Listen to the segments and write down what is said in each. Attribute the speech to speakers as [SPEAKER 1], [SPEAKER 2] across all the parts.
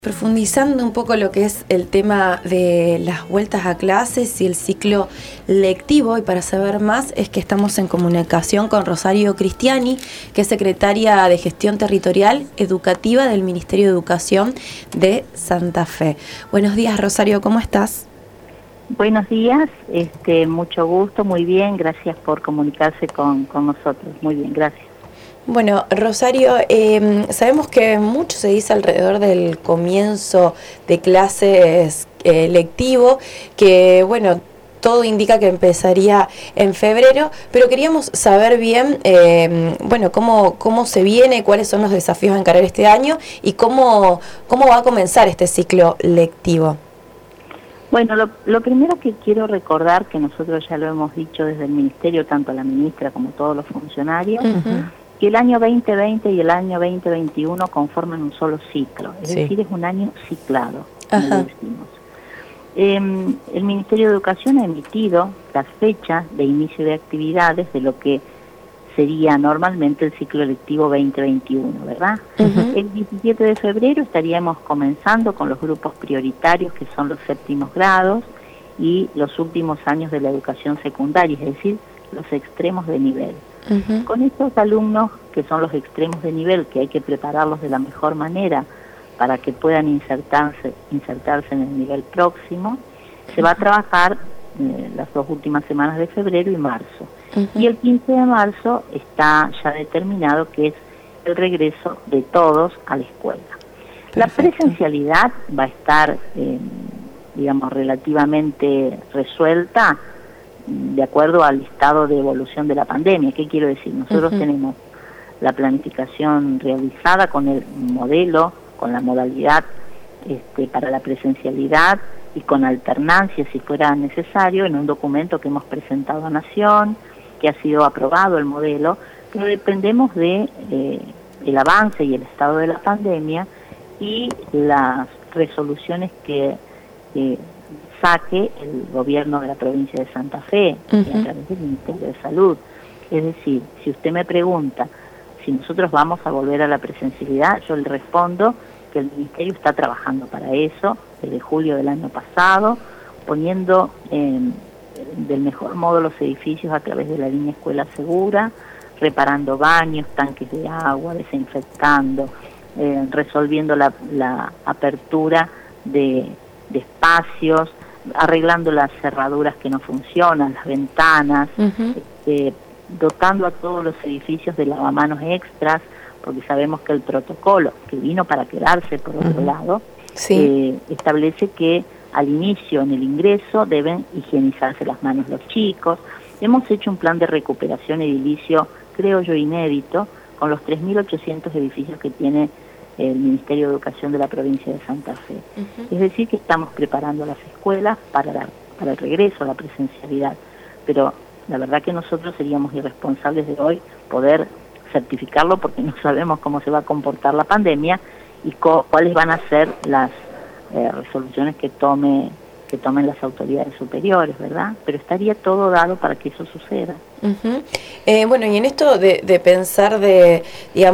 [SPEAKER 1] Profundizando un poco lo que es el tema de las vueltas a clases y el ciclo lectivo, y para saber más es que estamos en comunicación con Rosario Cristiani, que es secretaria de Gestión Territorial Educativa del Ministerio de Educación de Santa Fe. Buenos días, Rosario, ¿cómo estás?
[SPEAKER 2] Buenos días, mucho gusto, muy bien, gracias por comunicarse con nosotros, muy bien, gracias.
[SPEAKER 1] Bueno, Rosario, sabemos que mucho se dice alrededor del comienzo de clases lectivo, que bueno, todo indica que empezaría en febrero, pero queríamos saber bien, cómo se viene, cuáles son los desafíos a encarar este año y cómo va a comenzar este ciclo lectivo.
[SPEAKER 2] Bueno, lo primero que quiero recordar, que nosotros ya lo hemos dicho desde el Ministerio, tanto la ministra como todos los funcionarios, que el año 2020 y el año 2021 conforman un solo ciclo, es decir, es un año ciclado, como decimos. El Ministerio de Educación ha emitido las fechas de inicio de actividades de lo que sería normalmente el ciclo lectivo 2021, ¿verdad? El 17 de febrero estaríamos comenzando con los grupos prioritarios, que son los séptimos grados y los últimos años de la educación secundaria, es decir, los extremos de nivel. Con estos alumnos, que son los extremos de nivel, que hay que prepararlos de la mejor manera para que puedan insertarse en el nivel próximo, se va a trabajar las dos últimas semanas de febrero y marzo. Y el 15 de marzo está ya determinado que es el regreso de todos a la escuela. La presencialidad va a estar, relativamente resuelta de acuerdo al estado de evolución de la pandemia. ¿Qué quiero decir? Nosotros tenemos la planificación realizada con el modelo, con la modalidad para la presencialidad y con alternancia si fuera necesario en un documento que hemos presentado a Nación, que ha sido aprobado el modelo, pero dependemos de el avance y el estado de la pandemia y las resoluciones que saque el gobierno de la provincia de Santa Fe y a través del Ministerio de Salud. Es decir, si usted me pregunta si nosotros vamos a volver a la presencialidad, yo le respondo que el Ministerio está trabajando para eso desde julio del año pasado, poniendo del mejor modo los edificios a través de la línea Escuela Segura, reparando baños, tanques de agua, desinfectando, resolviendo la apertura de espacios, arreglando las cerraduras que no funcionan, las ventanas, dotando a todos los edificios de lavamanos extras, porque sabemos que el protocolo, que vino para quedarse por otro lado, establece que al inicio, en el ingreso, deben higienizarse las manos los chicos. Hemos hecho un plan de recuperación edilicio, creo yo, inédito, con los 3.800 edificios que tiene el Ministerio de Educación de la provincia de Santa Fe. Es decir, que estamos preparando las escuelas para el regreso a la presencialidad. Pero la verdad que nosotros seríamos irresponsables de hoy poder certificarlo porque no sabemos cómo se va a comportar la pandemia y cuáles van a ser las resoluciones que tomen las autoridades superiores, ¿verdad? Pero estaría todo dado para que eso suceda.
[SPEAKER 1] Y en esto de pensar de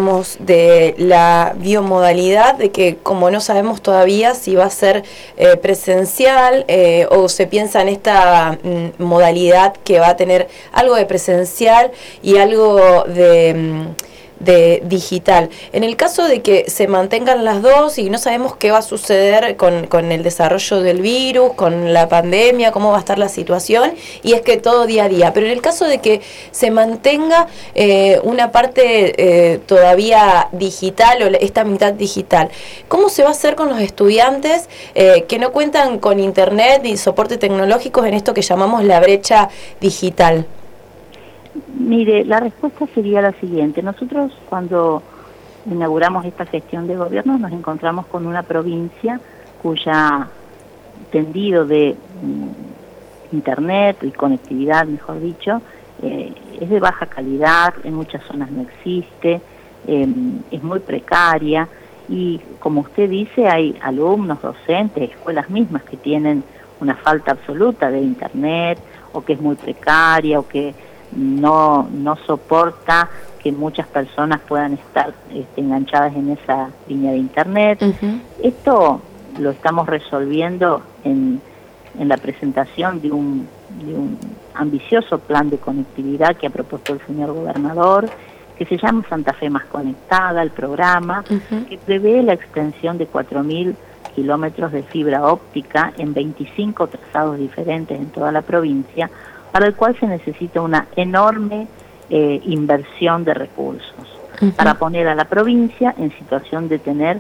[SPEAKER 1] la biomodalidad, de que como no sabemos todavía si va a ser presencial o se piensa en esta modalidad que va a tener algo de presencial y algo de digital. En el caso de que se mantengan las dos y no sabemos qué va a suceder con el desarrollo del virus, con la pandemia, cómo va a estar la situación, y es que todo día a día, pero en el caso de que se mantenga una parte todavía digital o esta mitad digital, ¿cómo se va a hacer con los estudiantes que no cuentan con internet y soporte tecnológico en esto que llamamos la brecha digital?
[SPEAKER 2] Mire, la respuesta sería la siguiente. Nosotros cuando inauguramos esta gestión de gobierno nos encontramos con una provincia cuya tendido de internet y conectividad, mejor dicho, es de baja calidad, en muchas zonas no existe, es muy precaria y como usted dice hay alumnos, docentes, escuelas mismas que tienen una falta absoluta de internet o que es muy precaria o que no soporta que muchas personas puedan estar enganchadas en esa línea de internet. Esto lo estamos resolviendo en la presentación de un ambicioso plan de conectividad que ha propuesto el señor gobernador, que se llama Santa Fe Más Conectada, el programa, que prevé la extensión de 4.000 kilómetros de fibra óptica en 25 trazados diferentes en toda la provincia, para el cual se necesita una enorme inversión de recursos para poner a la provincia en situación de tener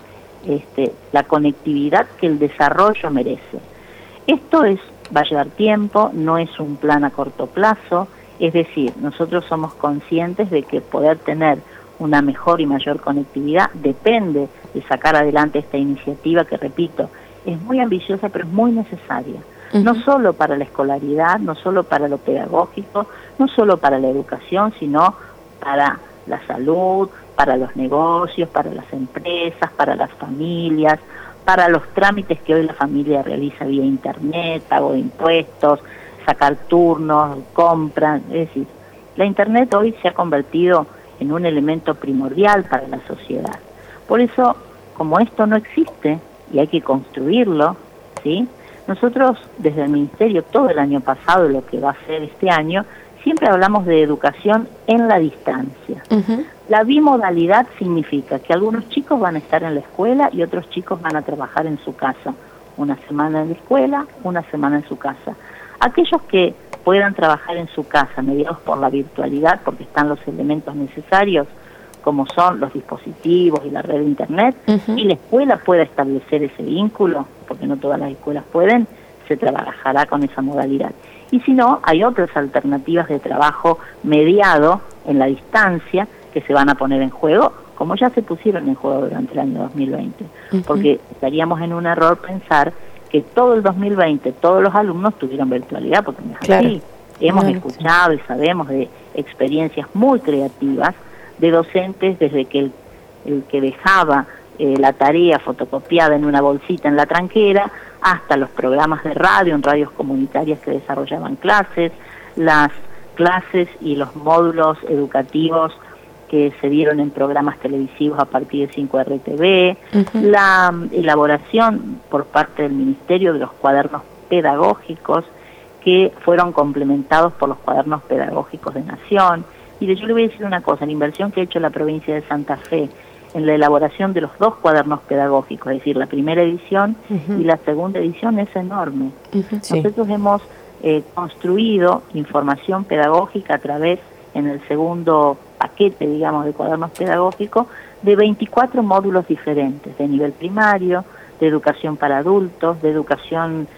[SPEAKER 2] la conectividad que el desarrollo merece. Esto va a llevar tiempo, no es un plan a corto plazo, es decir, nosotros somos conscientes de que poder tener una mejor y mayor conectividad depende de sacar adelante esta iniciativa que, repito, es muy ambiciosa pero es muy necesaria. No solo para la escolaridad, no solo para lo pedagógico, no solo para la educación, sino para la salud, para los negocios, para las empresas, para las familias, para los trámites que hoy la familia realiza vía internet, pago de impuestos, sacar turnos, compras. Es decir, la internet hoy se ha convertido en un elemento primordial para la sociedad. Por eso, como esto no existe y hay que construirlo, ¿sí?, nosotros desde el Ministerio todo el año pasado y lo que va a ser este año, siempre hablamos de educación en la distancia. La bimodalidad significa que algunos chicos van a estar en la escuela y otros chicos van a trabajar en su casa. Una semana en la escuela, una semana en su casa. Aquellos que puedan trabajar en su casa, mediados por la virtualidad, porque están los elementos necesarios, como son los dispositivos y la red de internet, y la escuela pueda establecer ese vínculo, porque no todas las escuelas pueden, se trabajará con esa modalidad. Y si no, hay otras alternativas de trabajo mediado en la distancia que se van a poner en juego, como ya se pusieron en juego durante el año 2020, porque estaríamos en un error pensar que todo el 2020 todos los alumnos tuvieron virtualidad, porque no es así. Hemos escuchado y sabemos de experiencias muy creativas de docentes, desde que el que dejaba la tarea fotocopiada en una bolsita en la tranquera, hasta los programas de radio, en radios comunitarias que desarrollaban clases, las clases y los módulos educativos que se dieron en programas televisivos a partir de 5RTV, la elaboración por parte del Ministerio de los cuadernos pedagógicos que fueron complementados por los cuadernos pedagógicos de Nación. Y yo le voy a decir una cosa, la inversión que ha hecho la provincia de Santa Fe en la elaboración de los 2 cuadernos pedagógicos, es decir, la primera edición y la segunda edición, es enorme. Nosotros hemos construido información pedagógica a través, en el segundo paquete, digamos, de cuadernos pedagógicos, de 24 módulos diferentes, de nivel primario, de educación para adultos, de educación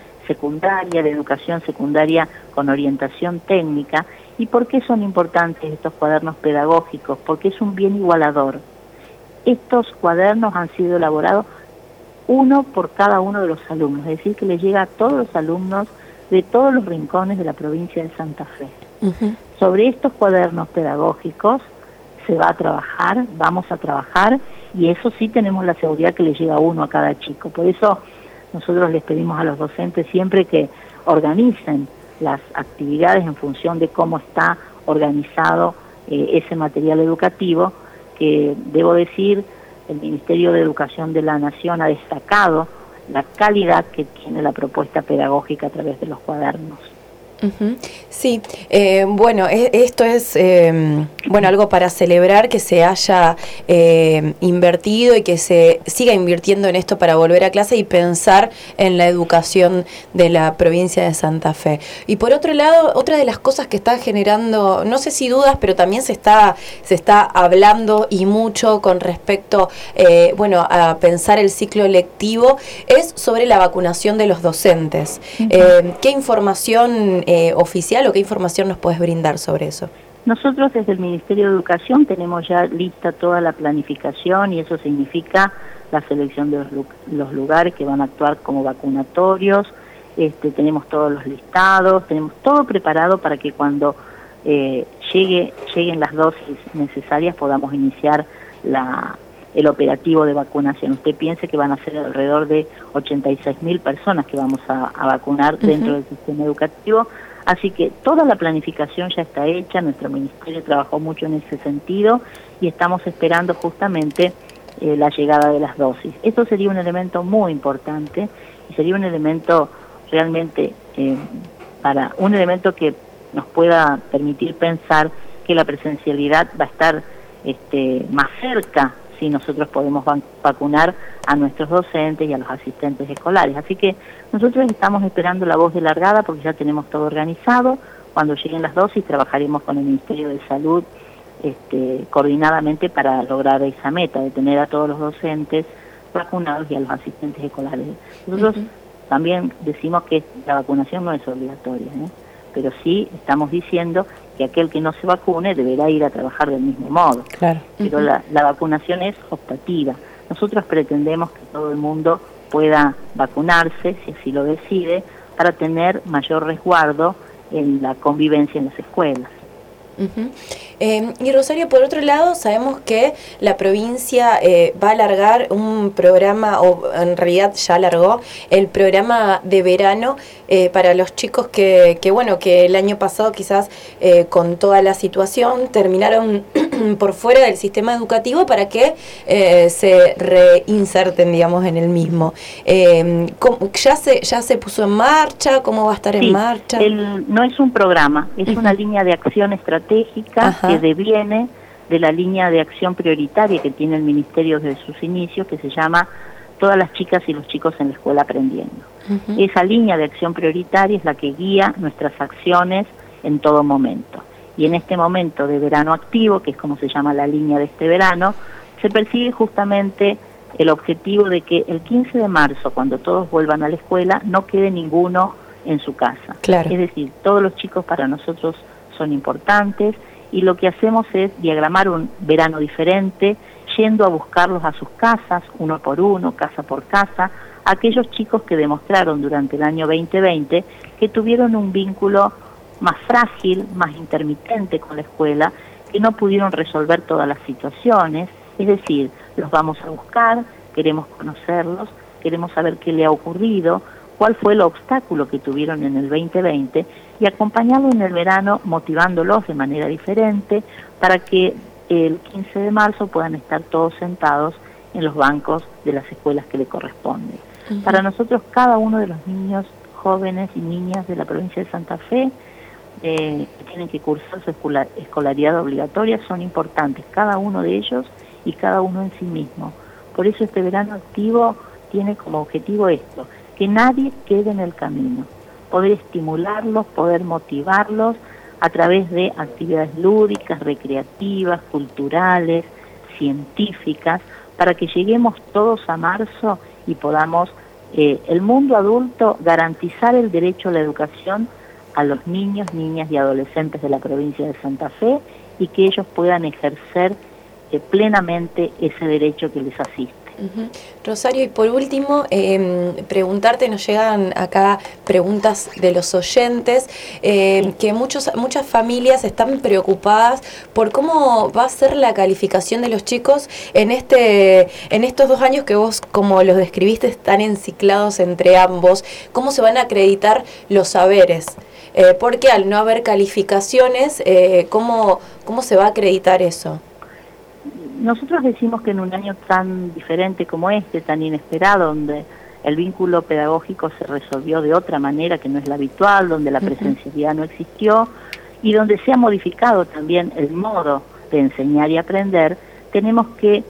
[SPEAKER 2] secundaria con orientación técnica. ¿Y por qué son importantes estos cuadernos pedagógicos? Porque es un bien igualador. Estos cuadernos han sido elaborados uno por cada uno de los alumnos, es decir, que les llega a todos los alumnos de todos los rincones de la provincia de Santa Fe. Sobre estos cuadernos pedagógicos se va a trabajar, vamos a trabajar, y eso sí tenemos la seguridad que le llega uno a cada chico. Por eso nosotros les pedimos a los docentes siempre que organicen las actividades en función de cómo está organizado ese material educativo, que debo decir, el Ministerio de Educación de la Nación ha destacado la calidad que tiene la propuesta pedagógica a través de los cuadernos.
[SPEAKER 1] Sí, bueno, esto es algo para celebrar, que se haya invertido y que se siga invirtiendo en esto para volver a clase y pensar en la educación de la provincia de Santa Fe. Y por otro lado, otra de las cosas que está generando, no sé si dudas, pero también se está hablando y mucho con respecto a pensar el ciclo lectivo, es sobre la vacunación de los docentes. ¿Qué información oficial o qué información nos puedes brindar sobre eso?
[SPEAKER 2] Nosotros desde el Ministerio de Educación tenemos ya lista toda la planificación, y eso significa la selección de los lugares que van a actuar como vacunatorios. Tenemos todos los listados, tenemos todo preparado para que cuando lleguen las dosis necesarias podamos iniciar el operativo de vacunación. Usted piense que van a ser alrededor de 86.000 personas que vamos a vacunar dentro del sistema educativo, Así que toda la planificación ya está hecha, nuestro ministerio trabajó mucho en ese sentido y estamos esperando justamente la llegada de las dosis. Esto sería un elemento muy importante y sería un elemento realmente para un elemento que nos pueda permitir pensar que la presencialidad va a estar más cerca si nosotros podemos vacunar a nuestros docentes y a los asistentes escolares. Así que nosotros estamos esperando la voz de largada porque ya tenemos todo organizado. Cuando lleguen las dosis trabajaremos con el Ministerio de Salud coordinadamente para lograr esa meta de tener a todos los docentes vacunados y a los asistentes escolares. Nosotros también decimos que la vacunación no es obligatoria, pero sí estamos diciendo que aquel que no se vacune deberá ir a trabajar del mismo modo.
[SPEAKER 1] Claro.
[SPEAKER 2] Pero la vacunación es optativa. Nosotros pretendemos que todo el mundo pueda vacunarse, si así lo decide, para tener mayor resguardo en la convivencia en las escuelas.
[SPEAKER 1] Y Rosario, por otro lado, sabemos que la provincia va a alargar un programa, o en realidad ya alargó el programa de verano para los chicos que el año pasado quizás con toda la situación terminaron por fuera del sistema educativo para que se reinserten, digamos, en el mismo. ¿Ya se puso en marcha? ¿Cómo va a estar en marcha?
[SPEAKER 2] No es un programa, es una línea de acción estratégica que deviene de la línea de acción prioritaria que tiene el Ministerio desde sus inicios, que se llama Todas las chicas y los chicos en la escuela aprendiendo. Esa línea de acción prioritaria es la que guía nuestras acciones en todo momento. Y en este momento de verano activo, que es como se llama la línea de este verano, se persigue justamente el objetivo de que el 15 de marzo, cuando todos vuelvan a la escuela, no quede ninguno en su casa.
[SPEAKER 1] Claro.
[SPEAKER 2] Es decir, todos los chicos para nosotros son importantes y lo que hacemos es diagramar un verano diferente, yendo a buscarlos a sus casas, uno por uno, casa por casa, aquellos chicos que demostraron durante el año 2020 que tuvieron un vínculo más frágil, más intermitente con la escuela, que no pudieron resolver todas las situaciones, es decir, los vamos a buscar, queremos conocerlos, queremos saber qué le ha ocurrido, cuál fue el obstáculo que tuvieron en el 2020 y acompañarlos en el verano motivándolos de manera diferente para que el 15 de marzo puedan estar todos sentados en los bancos de las escuelas que le corresponden. Para nosotros cada uno de los niños, jóvenes y niñas de la provincia de Santa Fe que tienen que cursar su escolaridad obligatoria son importantes, cada uno de ellos y cada uno en sí mismo. Por eso este verano activo tiene como objetivo esto, que nadie quede en el camino, poder estimularlos, poder motivarlos a través de actividades lúdicas, recreativas, culturales, científicas, para que lleguemos todos a marzo y podamos, el mundo adulto, garantizar el derecho a la educación a los niños, niñas y adolescentes de la provincia de Santa Fe y que ellos puedan ejercer plenamente ese derecho que les asiste.
[SPEAKER 1] Rosario, y por último, preguntarte, nos llegan acá preguntas de los oyentes, que muchas familias están preocupadas por cómo va a ser la calificación de los chicos en estos 2 años que vos, como los describiste, están enciclados entre ambos, cómo se van a acreditar los saberes, porque al no haber calificaciones, ¿cómo se va a acreditar eso?
[SPEAKER 2] Nosotros decimos que en un año tan diferente como este, tan inesperado, donde el vínculo pedagógico se resolvió de otra manera que no es la habitual, donde la presencialidad no existió y donde se ha modificado también el modo de enseñar y aprender, tenemos que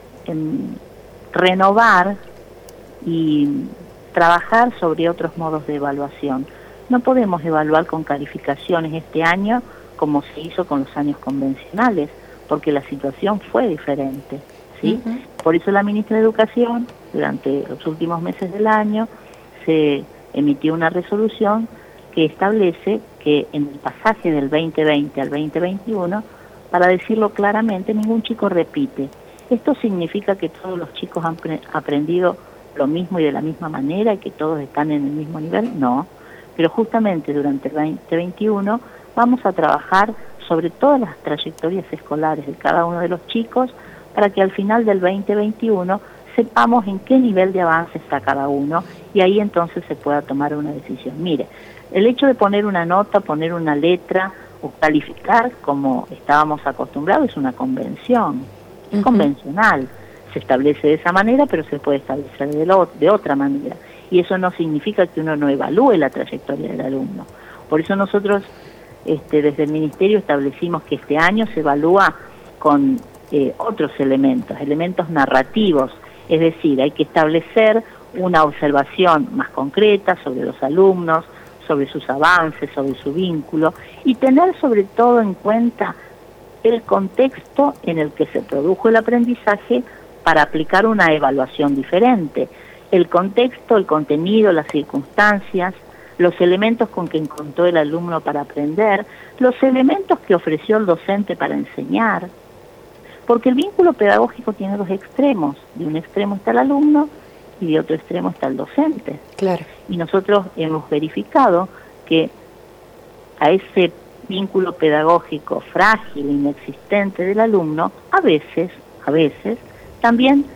[SPEAKER 2] renovar y trabajar sobre otros modos de evaluación. No podemos evaluar con calificaciones este año como se hizo con los años convencionales, porque la situación fue diferente, ¿sí? Por eso la ministra de Educación, durante los últimos meses del año, se emitió una resolución que establece que en el pasaje del 2020 al 2021, para decirlo claramente, ningún chico repite. ¿Esto significa que todos los chicos han aprendido lo mismo y de la misma manera y que todos están en el mismo nivel? No, pero justamente durante el 2021 vamos a trabajar sobre todas las trayectorias escolares de cada uno de los chicos para que al final del 2021 sepamos en qué nivel de avance está cada uno y ahí entonces se pueda tomar una decisión. Mire, el hecho de poner una nota, poner una letra o calificar como estábamos acostumbrados es una convención, es convencional. Se establece de esa manera, pero se puede establecer de otra manera. Y eso no significa que uno no evalúe la trayectoria del alumno. Por eso nosotros desde el Ministerio establecimos que este año se evalúa con otros elementos narrativos, es decir, hay que establecer una observación más concreta sobre los alumnos, sobre sus avances, sobre su vínculo, y tener sobre todo en cuenta el contexto en el que se produjo el aprendizaje para aplicar una evaluación diferente. El contexto, el contenido, las circunstancias, los elementos con que encontró el alumno para aprender, los elementos que ofreció el docente para enseñar. Porque el vínculo pedagógico tiene dos extremos. De un extremo está el alumno y de otro extremo está el docente.
[SPEAKER 1] Claro.
[SPEAKER 2] Y nosotros hemos verificado que a ese vínculo pedagógico frágil, inexistente del alumno, a veces, también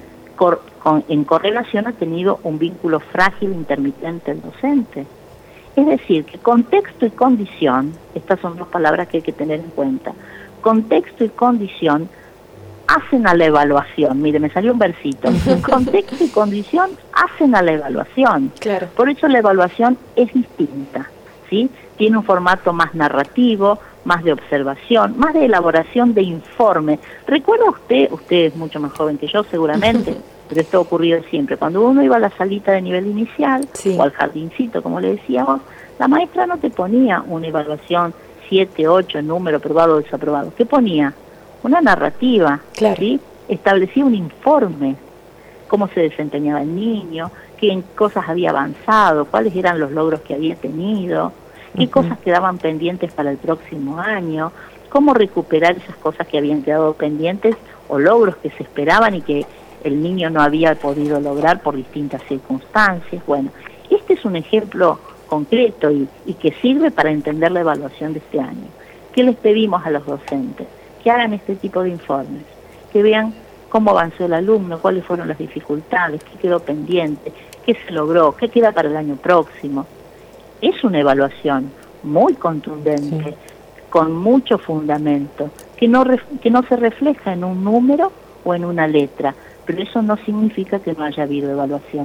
[SPEAKER 2] en correlación ha tenido un vínculo frágil intermitente del docente. Es decir, que contexto y condición, estas son dos palabras que hay que tener en cuenta, contexto y condición hacen a la evaluación. Mire, me salió un versito. Contexto y condición hacen a la evaluación.
[SPEAKER 1] Claro.
[SPEAKER 2] Por eso la evaluación es distinta, ¿sí? Tiene un formato más narrativo, más de observación, más de elaboración de informe. ¿Recuerda usted es mucho más joven que yo seguramente, pero esto ha ocurrido siempre, cuando uno iba a la salita de nivel inicial, sí, o al jardincito, como le decíamos, la maestra no te ponía una evaluación 7, 8, número aprobado o desaprobado. ¿Qué ponía? Una narrativa,
[SPEAKER 1] claro,
[SPEAKER 2] ¿sí? Establecía un informe, cómo se desempeñaba el niño, qué en cosas había avanzado, cuáles eran los logros que había tenido, qué cosas quedaban pendientes para el próximo año, cómo recuperar esas cosas que habían quedado pendientes o logros que se esperaban y que el niño no había podido lograr por distintas circunstancias. Bueno, este es un ejemplo concreto y que sirve para entender la evaluación de este año. ¿Qué les pedimos a los docentes? Que hagan este tipo de informes, que vean cómo avanzó el alumno, cuáles fueron las dificultades, qué quedó pendiente, qué se logró, qué queda para el año próximo. Es una evaluación muy contundente, sí, con mucho fundamento, que no se refleja en un número o en una letra, pero eso no significa que no haya habido evaluación.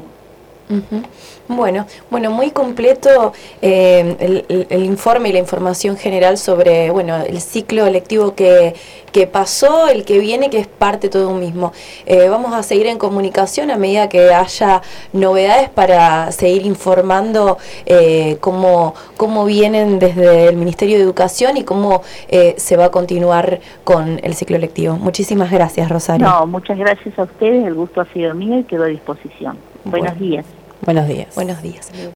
[SPEAKER 1] Bueno, muy completo el informe y la información general sobre el ciclo lectivo que pasó, el que viene, que es parte todo un mismo. Vamos a seguir en comunicación a medida que haya novedades para seguir informando cómo vienen desde el Ministerio de Educación y cómo se va a continuar con el ciclo lectivo. Muchísimas gracias, Rosario.
[SPEAKER 2] No, muchas gracias a ustedes, el gusto ha sido mío y quedo a disposición. Buenos días.
[SPEAKER 1] Buenos días. Buenos días.